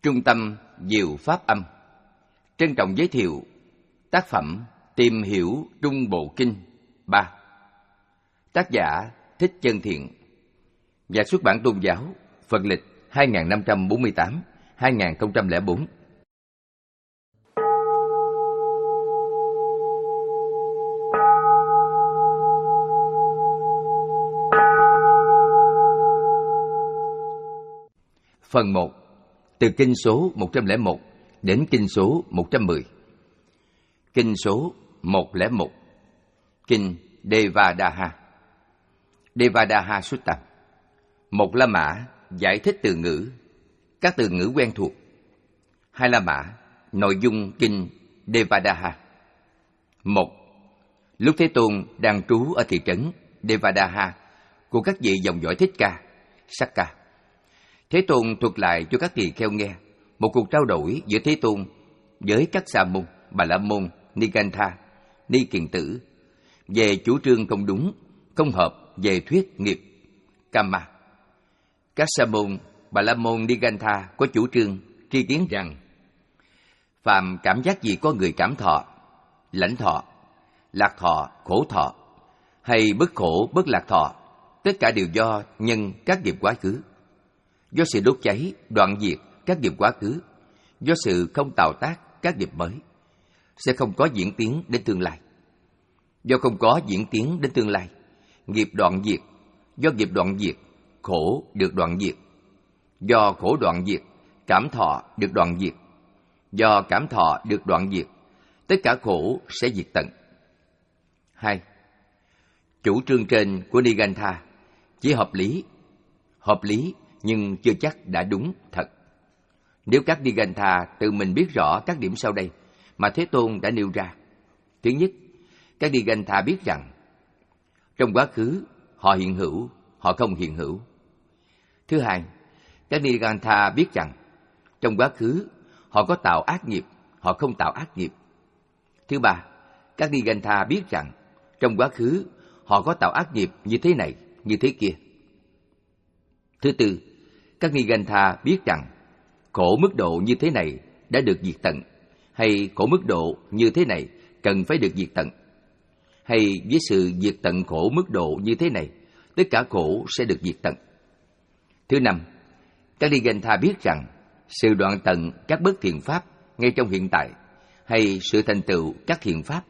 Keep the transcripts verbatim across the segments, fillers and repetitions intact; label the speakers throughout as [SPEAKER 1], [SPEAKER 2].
[SPEAKER 1] Trung tâm Diệu Pháp Âm trân trọng giới thiệu tác phẩm Tìm hiểu Trung Bộ Kinh ba. Tác giả Thích Chân Thiện. Nhà xuất bản Tôn giáo Phật lịch hai nghìn năm trăm bốn mươi tám đến hai nghìn không trăm lẻ bốn. Phần một. Từ kinh số một trăm lẻ một đến kinh số một trăm mười. Kinh số một trăm lẻ một. Kinh Devadaha. Devadaha Sutta. Một La Mã giải thích từ ngữ, các từ ngữ quen thuộc. Hai La Mã, nội dung kinh Devadaha. Một. Lúc Thế Tôn đang trú ở thị trấn Devadaha của các vị dòng dõi Thích Ca, Sakka, Thế Tôn thuật lại cho các tỳ kheo nghe một cuộc trao đổi giữa Thế Tôn với các Sa môn, Bà La môn, Nigantha, Ni Kiền Tử về chủ trương không đúng, không hợp về thuyết nghiệp Kama. Các Sa môn, Bà La môn, Nigantha có chủ trương tri kiến rằng phàm cảm giác gì có người cảm thọ, lãnh thọ, lạc thọ, khổ thọ hay bất khổ, bất lạc thọ, tất cả đều do nhân các nghiệp quá khứ, do sự đốt cháy, đoạn diệt các nghiệp quá khứ, do sự không tạo tác các nghiệp mới, sẽ không có diễn tiến đến tương lai. Do không có diễn tiến đến tương lai, nghiệp đoạn diệt, do nghiệp đoạn diệt, khổ được đoạn diệt, do khổ đoạn diệt, cảm thọ được đoạn diệt, do cảm thọ được đoạn diệt, tất cả khổ sẽ diệt tận. Hai. Chủ trương trên của Nigantha chỉ hợp lý, hợp lý nhưng chưa chắc đã đúng thật. Nếu các Nigantha tự mình biết rõ các điểm sau đây mà Thế Tôn đã nêu ra. Thứ nhất, các Nigantha biết rằng trong quá khứ họ hiện hữu, họ không hiện hữu. Thứ hai, các Nigantha biết rằng trong quá khứ họ có tạo ác nghiệp, họ không tạo ác nghiệp. Thứ ba, các Nigantha biết rằng trong quá khứ họ có tạo ác nghiệp như thế này, như thế kia. Thứ tư, các Nigantha biết rằng khổ mức độ như thế này đã được diệt tận, hay khổ mức độ như thế này cần phải được diệt tận, hay với sự diệt tận khổ mức độ như thế này, tất cả khổ sẽ được diệt tận. Thứ năm, các Nigantha biết rằng sự đoạn tận các bất thiện pháp ngay trong hiện tại, hay sự thành tựu các thiện pháp.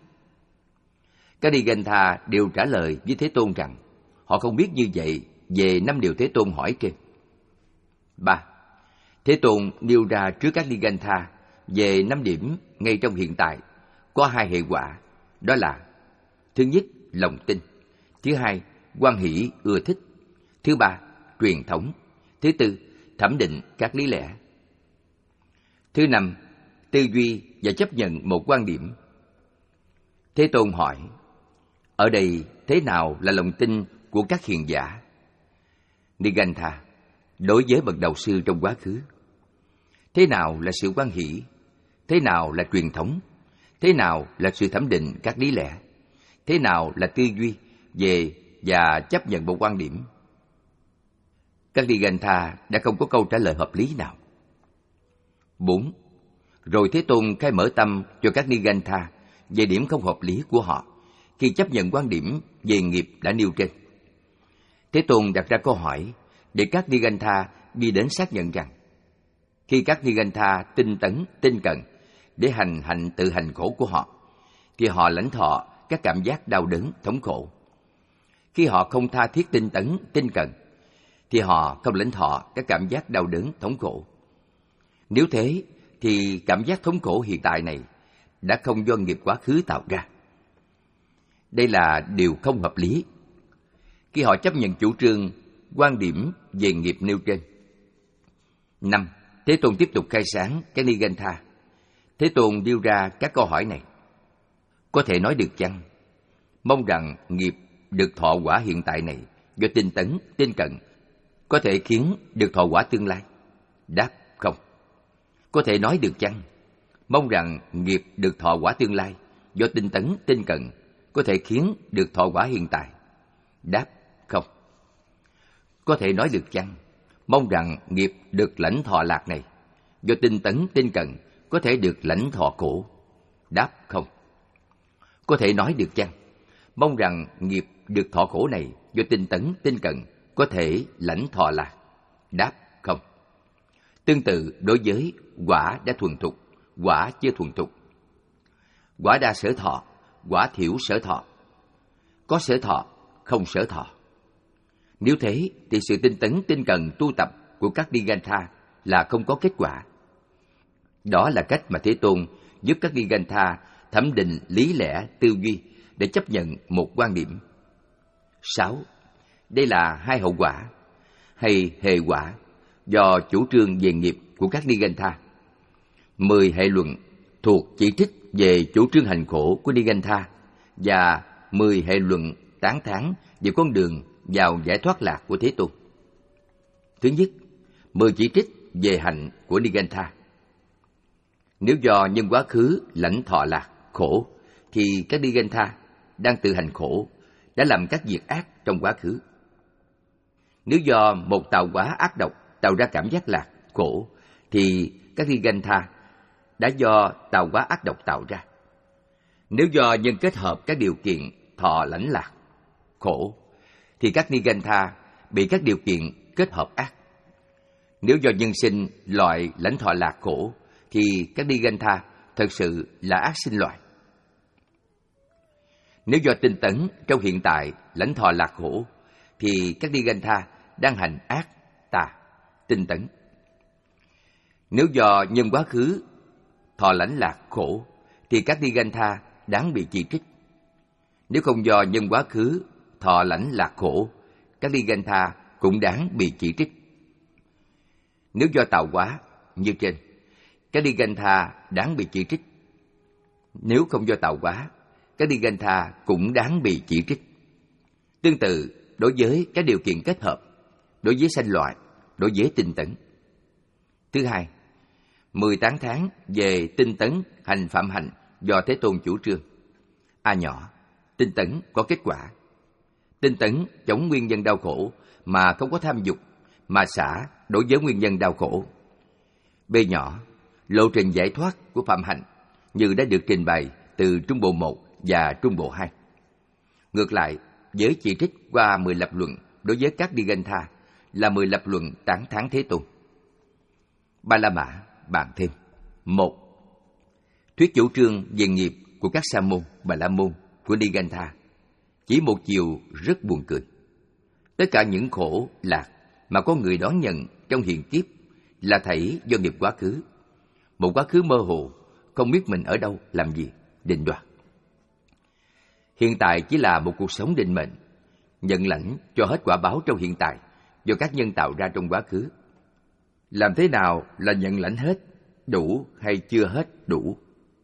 [SPEAKER 1] Các Nigantha đều trả lời với Thế Tôn rằng họ không biết như vậy về năm điều Thế Tôn hỏi trên. Ba. Thế Tôn nêu ra trước các Nigantha về năm điểm ngay trong hiện tại có hai hệ quả, đó là: thứ nhất, lòng tin; thứ hai, hoan hỷ ưa thích; thứ ba, truyền thống; thứ tư, thẩm định các lý lẽ; thứ năm, tư duy và chấp nhận một quan điểm. Thế Tôn hỏi: ở đây thế nào là lòng tin của các hiền giả? Nigantha: đối với bậc đạo sư trong quá khứ. Thế nào là sự hoan hỷ? Thế nào là truyền thống? Thế nào là sự thẩm định các lý lẽ? Thế nào là tư duy về và chấp nhận một quan điểm? Các Nigantha đã không có câu trả lời hợp lý nào. Bốn. Rồi Thế Tôn khai mở tâm cho các Nigantha về điểm không hợp lý của họ khi chấp nhận quan điểm về nghiệp đã nêu trên. Thế Tôn đặt ra câu hỏi để các Nigantha đi đến xác nhận rằng khi các Nigantha tinh tấn, tinh cận để hành hạnh tự hành khổ của họ, thì họ lãnh thọ các cảm giác đau đớn, thống khổ. Khi họ không tha thiết tinh tấn, tinh cận, thì họ không lãnh thọ các cảm giác đau đớn, thống khổ. Nếu thế, thì cảm giác thống khổ hiện tại này đã không do nghiệp quá khứ tạo ra. Đây là điều không hợp lý khi họ chấp nhận chủ trương quan điểm về nghiệp nêu trên. Năm. Thế Tôn tiếp tục khai sáng các Nigantha. Thế Tôn đưa ra các câu hỏi này: có thể nói được chăng, mong rằng nghiệp được thọ quả hiện tại này do tinh tấn, tinh cận có thể khiến được thọ quả tương lai? Đáp: không. Có thể nói được chăng, mong rằng nghiệp được thọ quả tương lai do tinh tấn, tinh cận có thể khiến được thọ quả hiện tại? Đáp: không. Có thể nói được chăng, mong rằng nghiệp được lãnh thọ lạc này do tinh tấn tinh cần có thể được lãnh thọ khổ? Đáp không. Có thể nói được chăng? Mong rằng nghiệp được thọ khổ này do tinh tấn tinh cần có thể lãnh thọ lạc? Đáp không. Tương tự đối với quả đã thuần thục, quả chưa thuần thục. Quả đa sở thọ, quả thiểu sở thọ. Có sở thọ, không sở thọ. Nếu thế thì sự tinh tấn tinh cần tu tập của các Nigantha là không có kết quả. Đó là cách mà Thế Tôn giúp các Nigantha thẩm định lý lẽ tư duy để chấp nhận một quan điểm. Sáu. Đây là hai hậu quả hay hệ quả do chủ trương về nghiệp của các Nigantha. Mười hệ luận thuộc chỉ trích về chủ trương hành khổ của Nigantha và mười hệ luận tán thán về con đường vào giải thoát lạc của Thế Tôn. Thứ nhất, mười chỉ trích về hạnh của Nigantha. Nếu do nhân quá khứ lãnh thọ lạc, khổ, thì các Nigantha đang tự hành khổ, đã làm các việc ác trong quá khứ. Nếu do một tạo hóa ác độc tạo ra cảm giác lạc, khổ, thì các Nigantha đã do tạo hóa ác độc tạo ra. Nếu do nhân kết hợp các điều kiện thọ lãnh lạc, khổ, thì các Nigantha bị các điều kiện kết hợp ác. Nếu do nhân sinh loại lãnh thọ lạc khổ, thì các Nigantha thật sự là ác sinh loại. Nếu do tinh tấn trong hiện tại lãnh thọ lạc khổ, thì các Nigantha đang hành ác, tà, tinh tấn. Nếu do nhân quá khứ thọ lãnh lạc khổ, thì các Nigantha đáng bị chỉ trích. Nếu không do nhân quá khứ thọ lãnh lạc khổ, các Nigantha cũng đáng bị chỉ trích. Nếu do tạo hóa như trên, các Nigantha đáng bị chỉ trích. Nếu không do tạo hóa, các Nigantha cũng đáng bị chỉ trích. Tương tự đối với các điều kiện kết hợp, đối với sanh loại, đối với tinh tấn. Thứ hai, mười tán thán về tinh tấn hành phạm hạnh do Thế Tôn chủ trương. A nhỏ, tinh tấn có kết quả. Tinh tấn chống nguyên nhân đau khổ mà không có tham dục, mà xả đối với nguyên nhân đau khổ. B nhỏ, lộ trình giải thoát của phạm hạnh như đã được trình bày từ trung bộ một và trung bộ hai. Ngược lại, với chỉ trích qua mười lập luận đối với các Nigantha là mười lập luận tán thán Thế Tôn. Ba La Mã bàn thêm. Một, thuyết chủ trương về nghiệp của các Sa môn, Bà La môn của Nigantha chỉ một chiều rất buồn cười. Tất cả những khổ lạc mà có người đón nhận trong hiện kiếp là thảy do nghiệp quá khứ. Một quá khứ mơ hồ, không biết mình ở đâu, làm gì, định đoạt. Hiện tại chỉ là một cuộc sống định mệnh, nhận lãnh cho hết quả báo trong hiện tại do các nhân tạo ra trong quá khứ. Làm thế nào là nhận lãnh hết, đủ hay chưa hết đủ?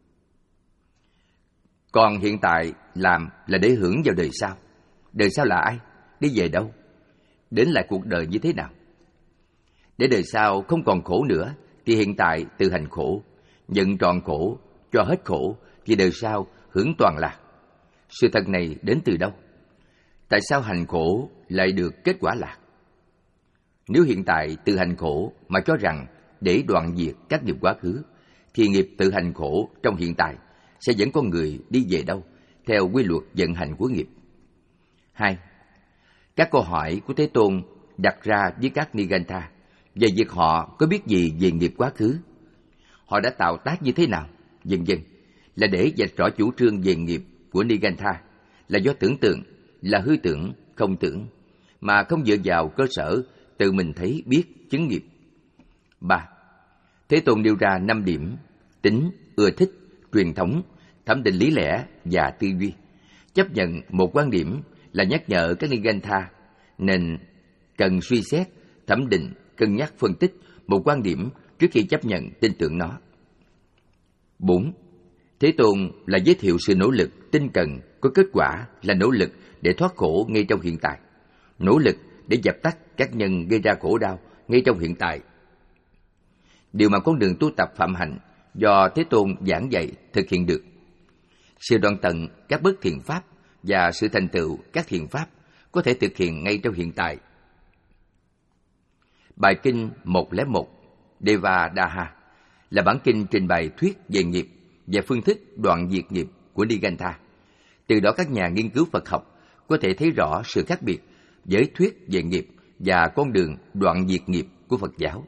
[SPEAKER 1] Còn hiện tại làm là để hưởng vào đời sau. Đời sau là ai? Đi về đâu? Đến lại cuộc đời như thế nào? Để đời sau không còn khổ nữa thì hiện tại tự hành khổ, nhận trọn khổ, cho hết khổ thì đời sau hưởng toàn lạc. Sự thật này đến từ đâu? Tại sao hành khổ lại được kết quả lạc? Nếu hiện tại tự hành khổ mà cho rằng để đoạn diệt các nghiệp quá khứ, thì nghiệp tự hành khổ trong hiện tại sẽ dẫn con người đi về đâu theo quy luật vận hành của nghiệp. Hai, các câu hỏi của Thế Tôn đặt ra với các Nigantha về việc họ có biết gì về nghiệp quá khứ, họ đã tạo tác như thế nào, vân vân, là để vạch rõ chủ trương về nghiệp của Nigantha là do tưởng tượng, là hư tưởng, không tưởng, mà không dựa vào cơ sở tự mình thấy biết chứng nghiệp. Ba, Thế Tôn nêu ra năm điểm tính, ưa thích, truyền thống, thẩm định lý lẽ và tư duy. Chấp nhận một quan điểm là nhắc nhở các Nigantha nên cần suy xét, thẩm định, cân nhắc phân tích một quan điểm trước khi chấp nhận tin tưởng nó. Bốn, Thế Tôn là giới thiệu sự nỗ lực tinh cần có kết quả là nỗ lực để thoát khổ ngay trong hiện tại, nỗ lực để dập tắt các nhân gây ra khổ đau ngay trong hiện tại. Điều mà con đường tu tập phạm hạnh do Thế Tôn giảng dạy thực hiện được. Sự đoạn tận các bất thiện pháp và sự thành tựu các thiện pháp có thể thực hiện ngay trong hiện tại. Bài kinh một không một Devadaha là bản kinh trình bày thuyết về nghiệp và phương thức đoạn diệt nghiệp của Nigantha. Từ đó các nhà nghiên cứu Phật học có thể thấy rõ sự khác biệt với thuyết về nghiệp và con đường đoạn diệt nghiệp của Phật giáo.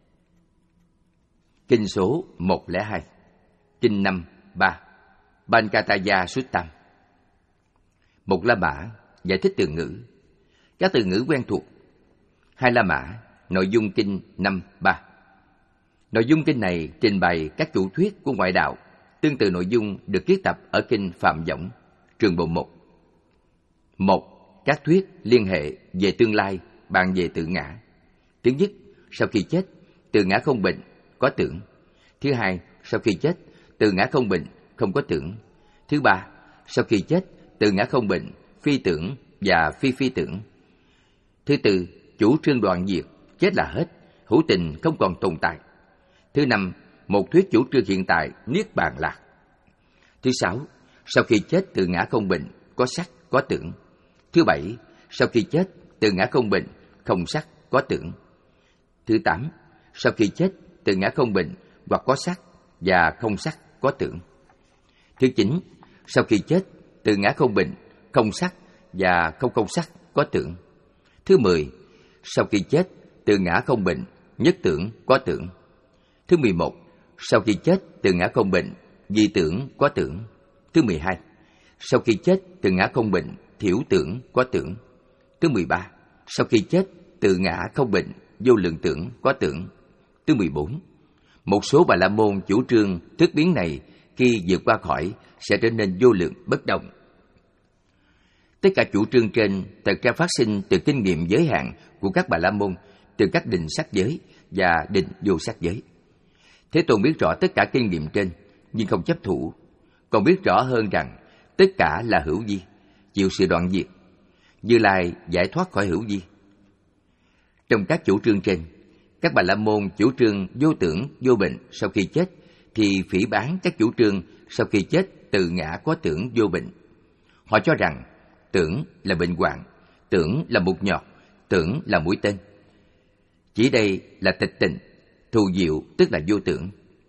[SPEAKER 1] Kinh số một không hai, Kinh năm ba, Pancataya Suttam. Một La Mã giải thích từ ngữ. Các từ ngữ quen thuộc. Hai La Mã, nội dung kinh năm ba. Nội dung kinh này trình bày các chủ thuyết của ngoại đạo, tương tự nội dung được viết tập ở kinh Phạm Võng, trường bộ một. Một, các thuyết liên hệ về tương lai, bàn về tự ngã. Thứ nhất, sau khi chết, tự ngã không bệnh, có tưởng. Thứ hai, sau khi chết, tự ngã không bệnh, không có tưởng. Thứ ba, sau khi chết, tự ngã không bệnh, phi tưởng và phi phi tưởng. Thứ tư, chủ trương đoạn diệt, chết là hết, hữu tình không còn tồn tại. Thứ năm, một thuyết chủ trương hiện tại, niết bàn lạc. Thứ sáu, sau khi chết tự ngã không bệnh, có sắc, có tưởng. Thứ bảy, sau khi chết tự ngã không bệnh, không sắc, có tưởng. Thứ tám, sau khi chết tự ngã không bệnh, hoặc có sắc và không sắc, có tưởng. Thứ chín, sau khi chết tự ngã không bệnh, không sắc và không không sắc, có tưởng. Thứ mười, sau khi chết tự ngã không bệnh, nhất tưởng, có tưởng. Thứ mười một, sau khi chết tự ngã không bệnh, di tưởng, có tưởng. Thứ mười hai, sau khi chết tự ngã không bệnh, thiểu tưởng, có tưởng. Thứ mười ba, sau khi chết tự ngã không bệnh, vô lượng tưởng, có tưởng. Thứ mười bốn, một số Bà La Môn chủ trương thức biến này khi vượt qua khỏi sẽ trở nên vô lượng bất động. Tất cả chủ trương trên thật ra phát sinh từ kinh nghiệm giới hạn của các Bà La Môn, từ các định sắc giới và định vô sắc giới. Thế Tôn biết rõ tất cả kinh nghiệm trên, nhưng không chấp thủ, còn biết rõ hơn rằng tất cả là hữu vi, chịu sự đoạn diệt. Như Lai giải thoát khỏi hữu vi. Trong các chủ trương trên, các Bà La Môn chủ trương vô tưởng, vô bệnh sau khi chết, thì phỉ báng các chủ trương sau khi chết tự ngã có tưởng, vô bệnh. Họ cho rằng tưởng là bệnh hoạn, tưởng là mục nhọt, tưởng là mũi tên. Chỉ đây là tịch tịnh, thù diệu tức là vô tưởng.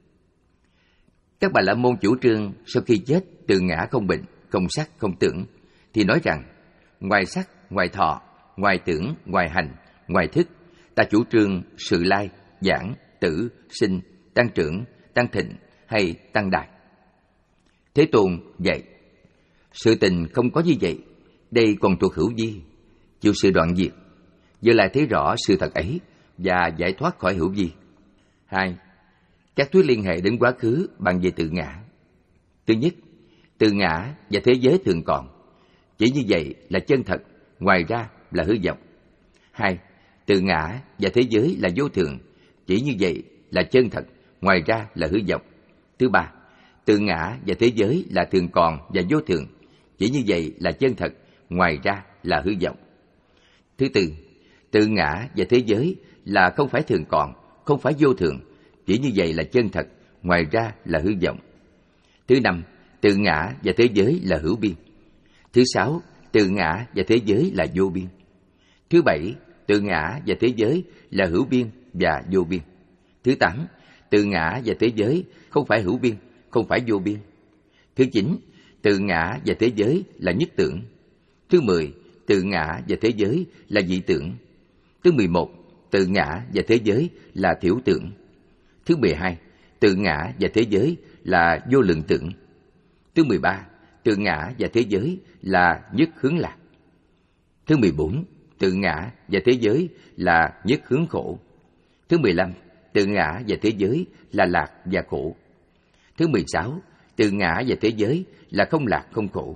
[SPEAKER 1] Các Bà La Môn chủ trương sau khi chết tự ngã không bệnh, không sắc, không tưởng, thì nói rằng ngoài sắc, ngoài thọ, ngoài tưởng, ngoài hành, ngoài thức, ta chủ trương sự lai, giảng, tử, sinh, tăng trưởng, tăng thịnh hay tăng đại. Thế Tôn dạy, sự tình không có như vậy, đây còn thuộc hữu vi, chịu sự đoạn diệt. Giờ lại thấy rõ sự thật ấy và giải thoát khỏi hữu vi. Hai, các thuyết liên hệ đến quá khứ bàn về tự ngã. Thứ nhất, tự ngã và thế giới thường còn, chỉ như vậy là chân thật, ngoài ra là hư vọng. Hai, tự ngã và thế giới là vô thường, chỉ như vậy là chân thật, ngoài ra là hư vọng. Thứ ba, tự ngã và thế giới là thường còn và vô thường, chỉ như vậy là chân thật, ngoài ra là hư vọng. Thứ tư, tự ngã và thế giới là không phải thường còn, không phải vô thường, chỉ như vậy là chân thật, ngoài ra là hư vọng. Thứ năm, tự ngã và thế giới là hữu biên. Thứ sáu, tự ngã và thế giới là vô biên. Thứ bảy, tự ngã và thế giới là hữu biên và vô biên. Thứ tám, tự ngã và thế giới không phải hữu biên, không phải vô biên. Thứ chín, tự ngã và thế giới là nhất tưởng. Thứ mười, tự ngã và thế giới là dị tưởng. Thứ mười một, tự ngã và thế giới là thiểu tưởng. Thứ mười hai, tự ngã và thế giới là vô lượng tưởng. Thứ mười ba, tự ngã và thế giới là nhất hướng lạc. Thứ mười bốn, tự ngã và thế giới là nhất hướng khổ. Thứ mười lăm, tự ngã và thế giới là lạc và khổ. Thứ mười sáu, tự ngã và thế giới là không lạc không khổ.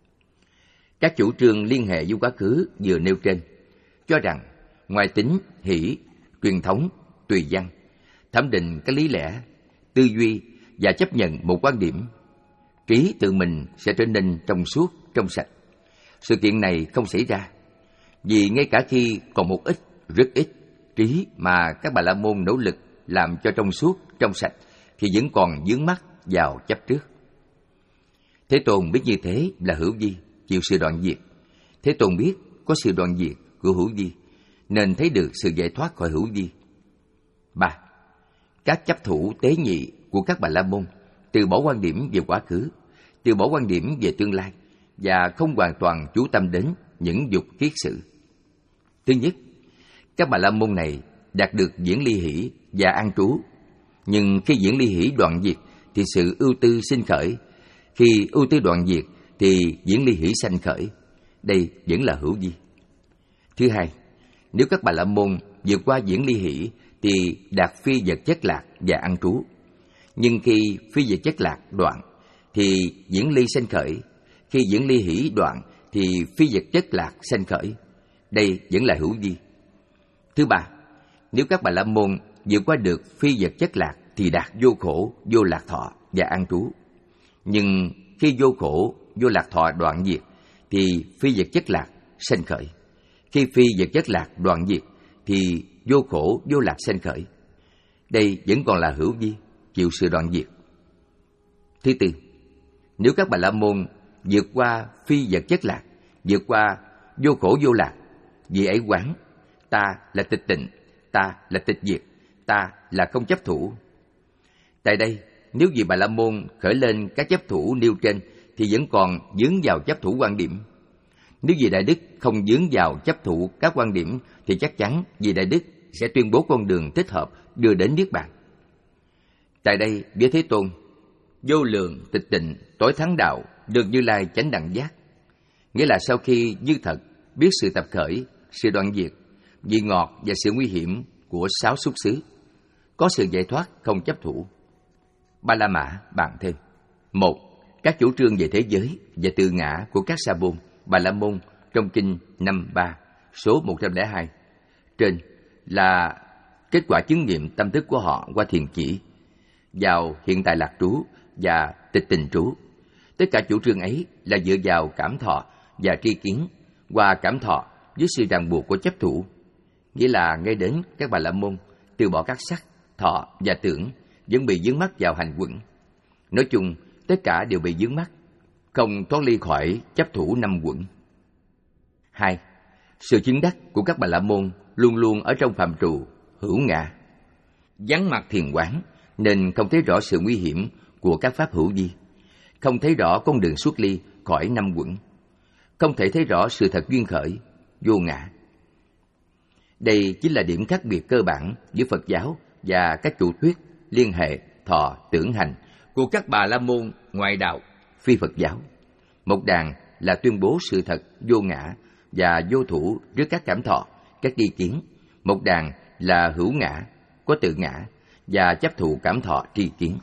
[SPEAKER 1] Các chủ trương liên hệ với quá khứ vừa nêu trên cho rằng ngoài tính, hỷ, truyền thống, tùy văn, thẩm định các lý lẽ, tư duy và chấp nhận một quan điểm, trí tự mình sẽ trở nên trong suốt, trong sạch. Sự kiện này không xảy ra, vì ngay cả khi còn một ít, rất ít trí mà các Bà La Môn nỗ lực làm cho trong suốt, trong sạch, thì vẫn còn vướng mắc vào chấp trước. Thế Tôn biết như thế là hữu vi, chịu sự đoạn diệt. Thế Tôn biết có sự đoạn diệt của hữu vi, nên thấy được sự giải thoát khỏi hữu vi. Ba, Các chấp thủ tế nhị của các Bà La Môn từ bỏ quan điểm về quá khứ, từ bỏ quan điểm về tương lai và không hoàn toàn chú tâm đến những dục kiết sự. Thứ nhất, các Bà La Môn này đạt được diễn ly hỷ và an trú, nhưng khi diễn ly hỷ đoạn diệt thì sự ưu tư sinh khởi, khi ưu tư đoạn diệt thì diễn ly hỷ sanh khởi. Đây vẫn là hữu vi. Thứ hai, nếu các Bà La Môn vượt qua diễn ly hỷ thì đạt phi vật chất lạc và an trú, nhưng khi phi vật chất lạc đoạn thì diễn ly sanh khởi, khi diễn ly hỷ đoạn thì phi vật chất lạc sanh khởi. Đây vẫn là hữu vi. Thứ ba, nếu các Bà La Môn vượt qua được phi vật chất lạc thì đạt vô khổ, vô lạc thọ và an trú. Nhưng khi vô khổ, vô lạc thọ đoạn diệt thì phi vật chất lạc sanh khởi. Khi phi vật chất lạc đoạn diệt thì vô khổ, vô lạc sanh khởi. Đây vẫn còn là hữu vi, chịu sự đoạn diệt. Thứ tư, nếu các Bà La Môn vượt qua phi vật chất lạc, vượt qua vô khổ vô lạc, vì ấy quán ta là tịch tịnh, ta là tịch diệt, ta là không chấp thủ. Tại đây, nếu vì Bà La Môn khởi lên các chấp thủ nêu trên thì vẫn còn vướng vào chấp thủ quan điểm. Nếu vì Đại Đức không vướng vào chấp thủ các quan điểm thì chắc chắn vì Đại Đức sẽ tuyên bố con đường thích hợp đưa đến Niết Bàn. Tại đây, với Thế Tôn, vô lượng tịch tịnh tối thắng đạo được Như Lai chánh đẳng giác. Nghĩa là sau khi như thật biết sự tập khởi, sự đoạn diệt, vị ngọt và sự nguy hiểm của sáu xúc xứ, có sự giải thoát không chấp thủ. Ba La Mã bàn thêm. Một, các chủ trương về thế giới và tự ngã của các Sa Môn, Bà La Môn trong kinh năm ba, số một trăm lẻ hai. Trên là kết quả chứng nghiệm tâm thức của họ qua thiền chỉ, vào hiện tại lạc trú và tịch tình trú. Tất cả chủ trương ấy là dựa vào cảm thọ và tri kiến, qua cảm thọ với sự ràng buộc của chấp thủ. Nghĩa là ngay đến các Bà La Môn từ bỏ các sắc, thọ và tưởng vẫn bị vướng mắc vào hành quẩn. Nói chung, tất cả đều bị vướng mắc, không thoát ly khỏi chấp thủ năm quẩn. Hai, sự chứng đắc của các Bà La Môn luôn luôn ở trong phạm trù hữu ngã, vắng mặt thiền quán nên không thấy rõ sự nguy hiểm của các pháp hữu vi, không thấy rõ con đường xuất ly khỏi năm quẩn, không thể thấy rõ sự thật duyên khởi, vô ngã. Đây chính là điểm khác biệt cơ bản giữa Phật giáo và các chủ thuyết liên hệ thọ tưởng hành của các Bà La Môn ngoại đạo phi Phật giáo. Một đàn là tuyên bố sự thật vô ngã và vô thủ trước các cảm thọ, các tri kiến. Một đàn là hữu ngã, có tự ngã và chấp thụ cảm thọ tri kiến.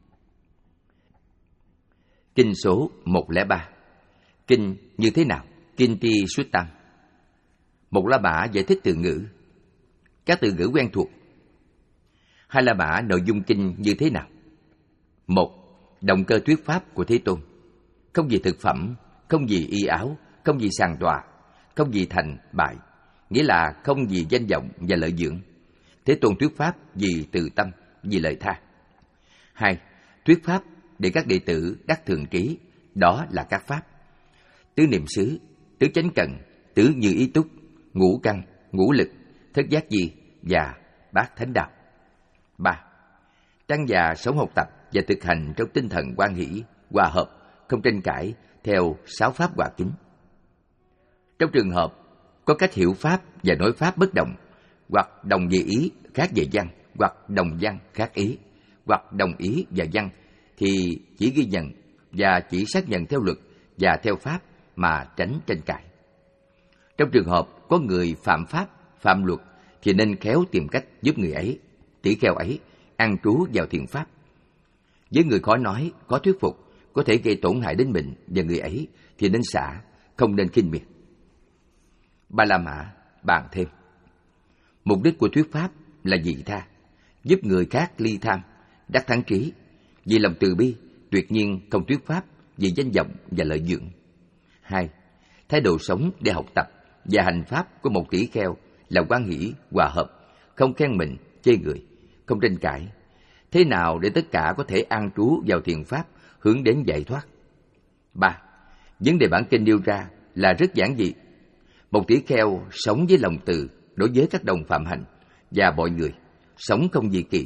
[SPEAKER 1] Kinh số một không ba. Kinh như thế nào? Kinh Ti Xuất Tam. Một La Mã giải thích từ ngữ. Các từ ngữ quen thuộc. Hai La Mã nội dung kinh như thế nào? Một, động cơ thuyết pháp của Thế Tôn. Không vì thực phẩm, không vì y áo, không vì sàn tòa, không vì thành bại, nghĩa là không vì danh vọng và lợi dưỡng. Thế Tôn thuyết pháp vì từ tâm, vì lợi tha. Hai, thuyết pháp để các đệ tử đắc thường trí, đó là các pháp: tứ niệm xứ, tứ chánh cần, tứ như ý túc, ngũ căn, ngũ lực, thất giác di và bát thánh đạo. Ba, tăng già sống học tập và thực hành trong tinh thần hoan hỷ, hòa hợp, không tranh cãi theo sáu pháp hòa kính. Trong trường hợp có cách hiểu pháp và nói pháp bất đồng, hoặc đồng về ý khác về văn, hoặc đồng văn khác ý, hoặc đồng ý và văn, thì chỉ ghi nhận và chỉ xác nhận theo luật và theo pháp mà tránh tranh cãi. Trong trường hợp có người phạm pháp, phạm luật thì nên khéo tìm cách giúp người ấy, tỷ kheo ấy an trú vào thiền pháp. Với người khó nói, khó thuyết phục, có thể gây tổn hại đến mình và người ấy thì nên xả, không nên khinh miệt. Ba La Mã bàn thêm. Mục đích của thuyết pháp là vị tha, giúp người khác ly tham, đắc thắng trí, vì lòng từ bi, tuyệt nhiên không thuyết pháp vì danh vọng và lợi dưỡng. Hai, thái độ sống để học tập và hành pháp của một tỷ kheo là hoan hỷ, hòa hợp, không khen mình, chê người, không tranh cãi. Thế nào để tất cả có thể an trú vào thiền pháp, hướng đến giải thoát? Ba, vấn đề bản kinh nêu ra là rất giản dị. Một tỷ kheo sống với lòng từ đối với các đồng phạm hành và mọi người, sống không dị kỷ,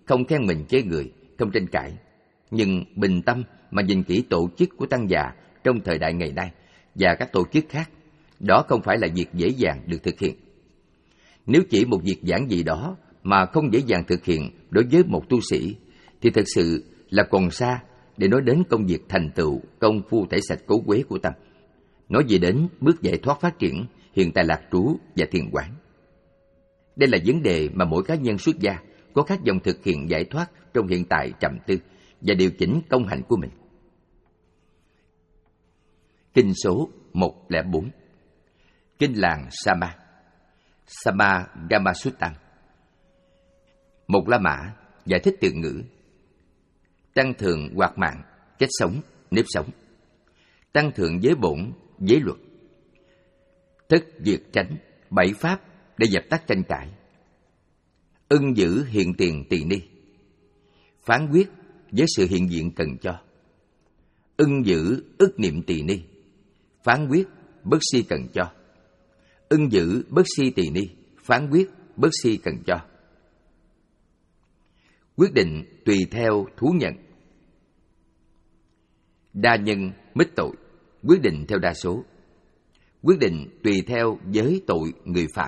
[SPEAKER 1] không khen mình chê người, không tranh cãi, nhưng bình tâm mà nhìn kỹ tổ chức của tăng già trong thời đại ngày nay và các tổ chức khác, đó không phải là việc dễ dàng được thực hiện. Nếu chỉ một việc giản dị đó mà không dễ dàng thực hiện đối với một tu sĩ, thì thực sự là còn xa để nói đến công việc thành tựu công phu tẩy sạch cấu uế của tâm, nói gì đến bước giải thoát phát triển, hiện tại lạc trú và thiền quán. Đây là vấn đề mà mỗi cá nhân xuất gia có khát vọng thực hiện giải thoát trong hiện tại trầm tư và điều chỉnh công hạnh của mình. Kinh số một không bốn. Kinh làng Sama, Samagama Suttam. Một La Mã giải thích từ ngữ: tăng thượng hoạt mạng, cách sống, nếp sống; tăng thượng giới bổn, giới luật; thất diệt tránh, bảy pháp để dập tắt tranh cãi; ưng giữ hiện tiền tỳ ni; phán quyết với sự hiện diện cần cho; ưng giữ ức niệm tỳ ni; phán quyết bất si cần cho; ưng giữ bất si tỳ ni; phán quyết bất si cần cho; quyết định tùy theo thú nhận; đa nhân mít tội, quyết định theo đa số; quyết định tùy theo giới tội người phạm;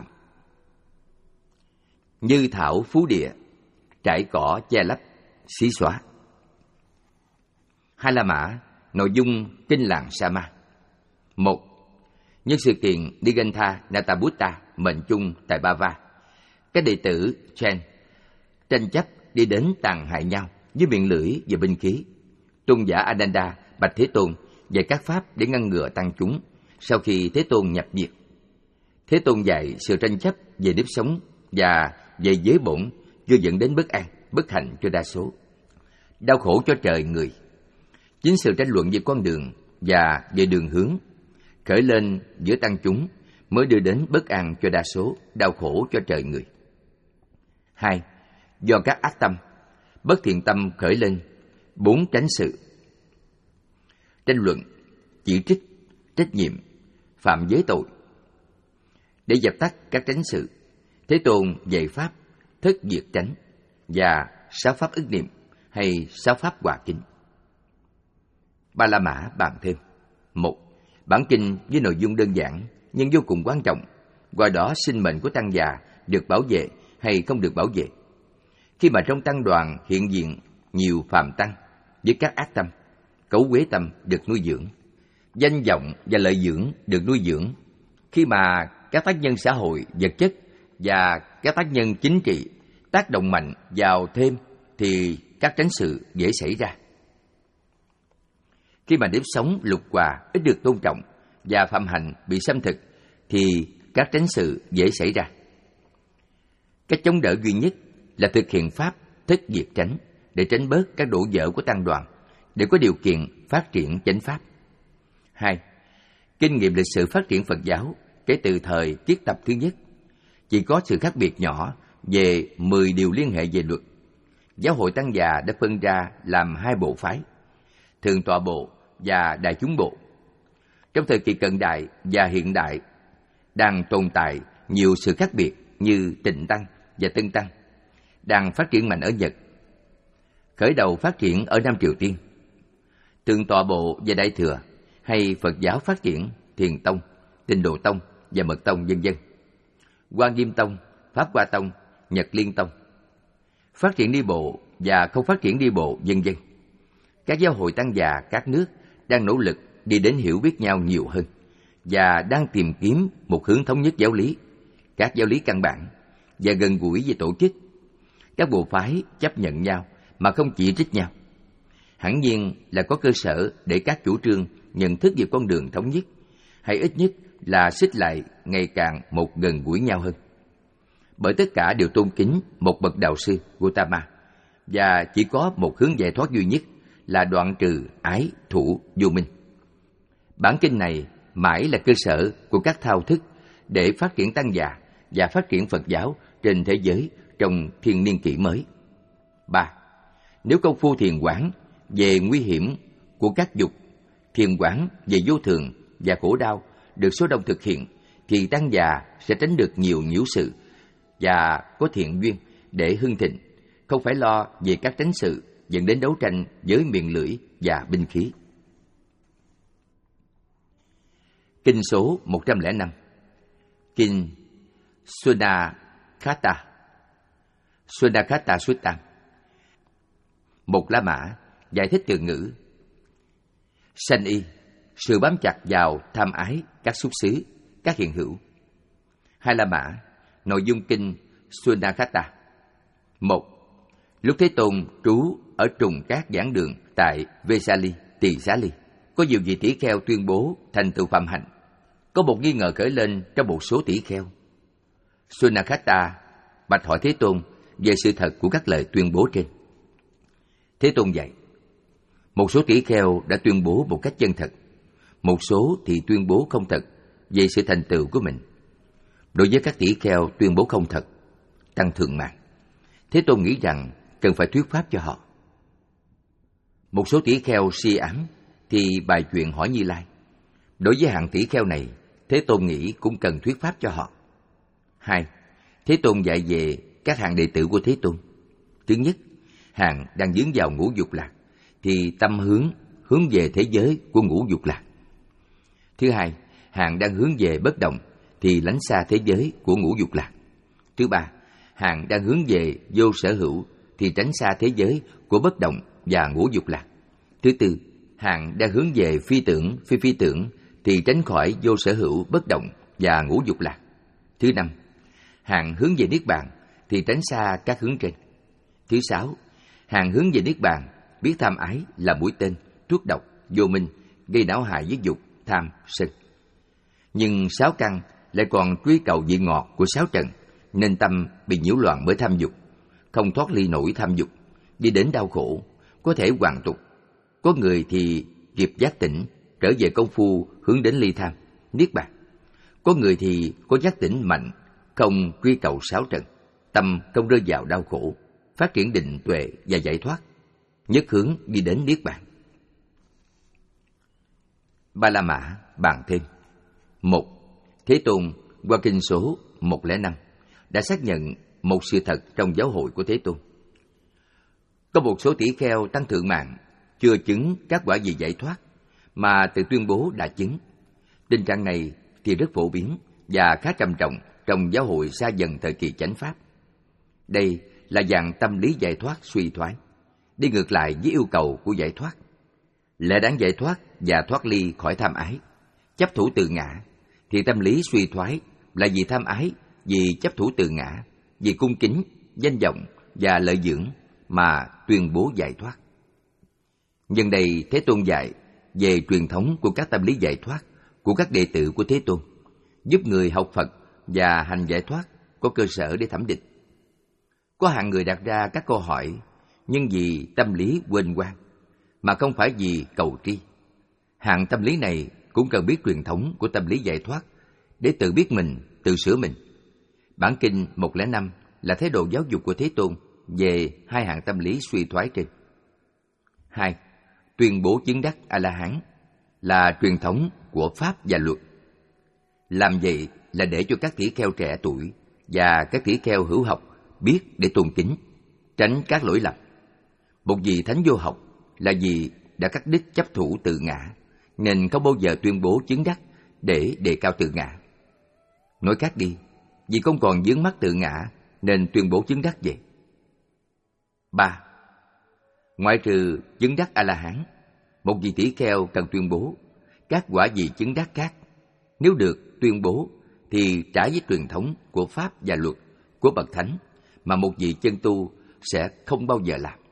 [SPEAKER 1] như thảo phú địa, trải cỏ che lấp, xí xóa. Hai La Mã, nội dung kinh làng Sama. Một. Nhân sự kiện Nigantha Natabutta mệnh chung tại Bava, các đệ tử Chen tranh chấp đi đến tàn hại nhau với miệng lưỡi và binh khí. Tôn giả Ananda bạch Thế Tôn dạy các pháp để ngăn ngừa tăng chúng sau khi Thế Tôn nhập diệt. Thế Tôn dạy sự tranh chấp về nếp sống và về giới bổn chưa dẫn đến bất an, bất hạnh cho đa số, đau khổ cho trời người. Chính sự tranh luận về con đường và về đường hướng khởi lên giữa tăng chúng mới đưa đến bất an cho đa số, đau khổ cho trời người. Hai. Do các ác tâm, bất thiện tâm khởi lên, bốn tránh sự: tranh luận, chỉ trích, trách nhiệm, phạm giới tội. Để dập tắt các tránh sự, Thế Tôn dạy pháp thất diệt tránh và sáu pháp ức niệm hay sáu pháp hòa kính. Ba La Mã bàn thêm: một. Bản kinh với nội dung đơn giản nhưng vô cùng quan trọng, gọi đó sinh mệnh của tăng già được bảo vệ hay không được bảo vệ. Khi mà trong tăng đoàn hiện diện nhiều phàm tăng với các ác tâm, cấu uế tâm được nuôi dưỡng, danh vọng và lợi dưỡng được nuôi dưỡng. Khi mà các tác nhân xã hội, vật chất và các tác nhân chính trị tác động mạnh vào thêm thì các tránh sự dễ xảy ra. Khi mà nếp sống lục hòa ít được tôn trọng và phạm hạnh bị xâm thực thì các tránh sự dễ xảy ra. Cách chống đỡ duy nhất là thực hiện pháp thất diệt tránh để tránh bớt các đổ vỡ của tăng đoàn, để có điều kiện phát triển chánh pháp. Hai. Kinh nghiệm lịch sử phát triển Phật giáo kể từ thời kiết tập thứ nhất chỉ có sự khác biệt nhỏ về mười điều liên hệ về luật. Giáo hội tăng già đã phân ra làm hai bộ phái: Thượng tọa bộ và Đại chúng bộ. Trong thời kỳ cận đại và hiện đại đang tồn tại nhiều sự khác biệt như Tịnh tăng và Tân tăng, đang phát triển mạnh ở Nhật, khởi đầu phát triển ở Nam Triều Tiên. Thượng tọa bộ và Đại thừa hay Phật giáo phát triển Thiền tông, Tịnh độ tông và Mật tông, vân vân. Quan Nghiêm tông, Pháp Hoa tông, Nhật Liên tông phát triển đi bộ và không phát triển đi bộ, vân vân. Các giáo hội tăng già các nước đang nỗ lực đi đến hiểu biết nhau nhiều hơn và đang tìm kiếm một hướng thống nhất giáo lý, các giáo lý căn bản và gần gũi về tổ chức. Các bộ phái chấp nhận nhau mà không chỉ trích nhau. Hẳn nhiên là có cơ sở để các chủ trương nhận thức về con đường thống nhất, hay ít nhất là xích lại ngày càng một gần gũi nhau hơn. Bởi tất cả đều tôn kính một bậc đạo sư Gautama và chỉ có một hướng giải thoát duy nhất là đoạn trừ ái thủ vô minh. Bản kinh này mãi là cơ sở của các thao thức để phát triển tăng già và phát triển Phật giáo trên thế giới trong thiên niên kỷ mới. Ba. Nếu công phu thiền quán về nguy hiểm của các dục, thiền quán về vô thường và khổ đau được số đông thực hiện, thì tăng già sẽ tránh được nhiều nhiễu sự và có thiện duyên để hưng thịnh, không phải lo về các tránh sự dẫn đến đấu tranh với miệng lưỡi và binh khí. Kinh số một trăm lẻ năm. Kinh Sunakata. Sunakata Suttam. Một La Mã giải thích từ ngữ sanh y, sự bám chặt vào tham ái các xúc xứ, các hiện hữu. Hai La Mã, nội dung kinh Sunakata. Một. Lúc Thế Tôn trú ở trùng các giảng đường tại Vesali, Tỳ Xá Ly, có nhiều vị tỷ kheo tuyên bố thành tựu phạm hạnh. Có một nghi ngờ khởi lên trong một số tỷ kheo. Sunakata bạch hỏi Thế Tôn về sự thật của các lời tuyên bố trên. Thế Tôn dạy, một số tỷ kheo đã tuyên bố một cách chân thật, một số thì tuyên bố không thật về sự thành tựu của mình. Đối với các tỷ kheo tuyên bố không thật, tăng thượng mạng, Thế Tôn nghĩ rằng cần phải thuyết pháp cho họ. Một số tỷ kheo si ám thì bài chuyện hỏi Như Lai. Đối với hạng tỷ kheo này, Thế Tôn nghĩ cũng cần thuyết pháp cho họ. Hai, Thế Tôn dạy về các hạng đệ tử của Thế Tôn. Thứ nhất, hạng đang dướng vào ngũ dục lạc, thì tâm hướng hướng về thế giới của ngũ dục lạc. Thứ hai, hạng đang hướng về bất động, thì lánh xa thế giới của ngũ dục lạc. Thứ ba, hạng đang hướng về vô sở hữu, thì tránh xa thế giới của bất động và ngũ dục lạc. Thứ tư, hạng đang hướng về phi tưởng, phi phi tưởng, thì tránh khỏi vô sở hữu, bất động và ngũ dục lạc. Thứ năm, hạng hướng về niết bàn, thì tránh xa các hướng trên. Thứ sáu, hạng hướng về niết bàn, biết tham ái là mũi tên, thuốc độc, vô minh, gây não hại với dục, tham, sân. Nhưng sáu căn lại còn truy cầu vị ngọt của sáu trần, nên tâm bị nhiễu loạn bởi tham dục, không thoát ly nổi tham dục, đi đến đau khổ, có thể hoàn tục. Có người thì kịp giác tỉnh, trở về công phu hướng đến ly tham, niết bàn. Có người thì có giác tỉnh mạnh, không truy cầu sáu trần, tâm không rơi vào đau khổ, phát triển định tuệ và giải thoát, nhất hướng đi đến niết bàn. Ba La Mã bàn thêm. Một, Thế Tôn qua kinh số một lẻ năm đã xác nhận một sự thật trong giáo hội của Thế Tôn. Có một số tỷ kheo tăng thượng mạng chưa chứng các quả vị giải thoát mà tự tuyên bố đã chứng. Tình trạng này thì rất phổ biến và khá trầm trọng trong giáo hội xa dần thời kỳ chánh pháp. Đây là dạng tâm lý giải thoát suy thoái, đi ngược lại với yêu cầu của giải thoát. Lẽ đáng giải thoát và thoát ly khỏi tham ái, chấp thủ tự ngã, thì tâm lý suy thoái là vì tham ái, vì chấp thủ tự ngã, vì cung kính, danh vọng và lợi dưỡng mà tuyên bố giải thoát. Nhân đây Thế Tôn dạy về truyền thống của các tâm lý giải thoát của các đệ tử của Thế Tôn, giúp người học Phật và hành giải thoát có cơ sở để thẩm định. Có hạng người đặt ra các câu hỏi nhưng vì tâm lý quên quan, mà không phải vì cầu tri. Hạng tâm lý này cũng cần biết truyền thống của tâm lý giải thoát để tự biết mình, tự sửa mình. Bản kinh một lẻ năm là thái độ giáo dục của Thế Tôn về hai hạng tâm lý suy thoái trên. Hai, tuyên bố chứng đắc A-la-hán là truyền thống của Pháp và luật. Làm vậy là để cho các tỷ kheo trẻ tuổi và các tỷ kheo hữu học biết để tôn kính, tránh các lỗi lầm. Một vị thánh vô học là vì đã cắt đứt chấp thủ tự ngã, nên không bao giờ tuyên bố chứng đắc để đề cao tự ngã. Nói khác đi, vì không còn vướng mắc tự ngã nên tuyên bố chứng đắc vậy. Ba, ngoại trừ chứng đắc A-la-hán, một vị tỷ kheo cần tuyên bố các quả vị chứng đắc khác. Nếu được tuyên bố thì trái với truyền thống của Pháp và luật của bậc thánh mà một vị chân tu sẽ không bao giờ làm.